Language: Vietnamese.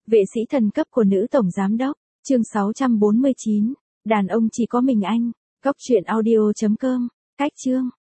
Vệ sĩ thần cấp của nữ tổng giám đốc, chương 649, đàn ông chỉ có mình anh, cóc truyện audio.com, cách chương.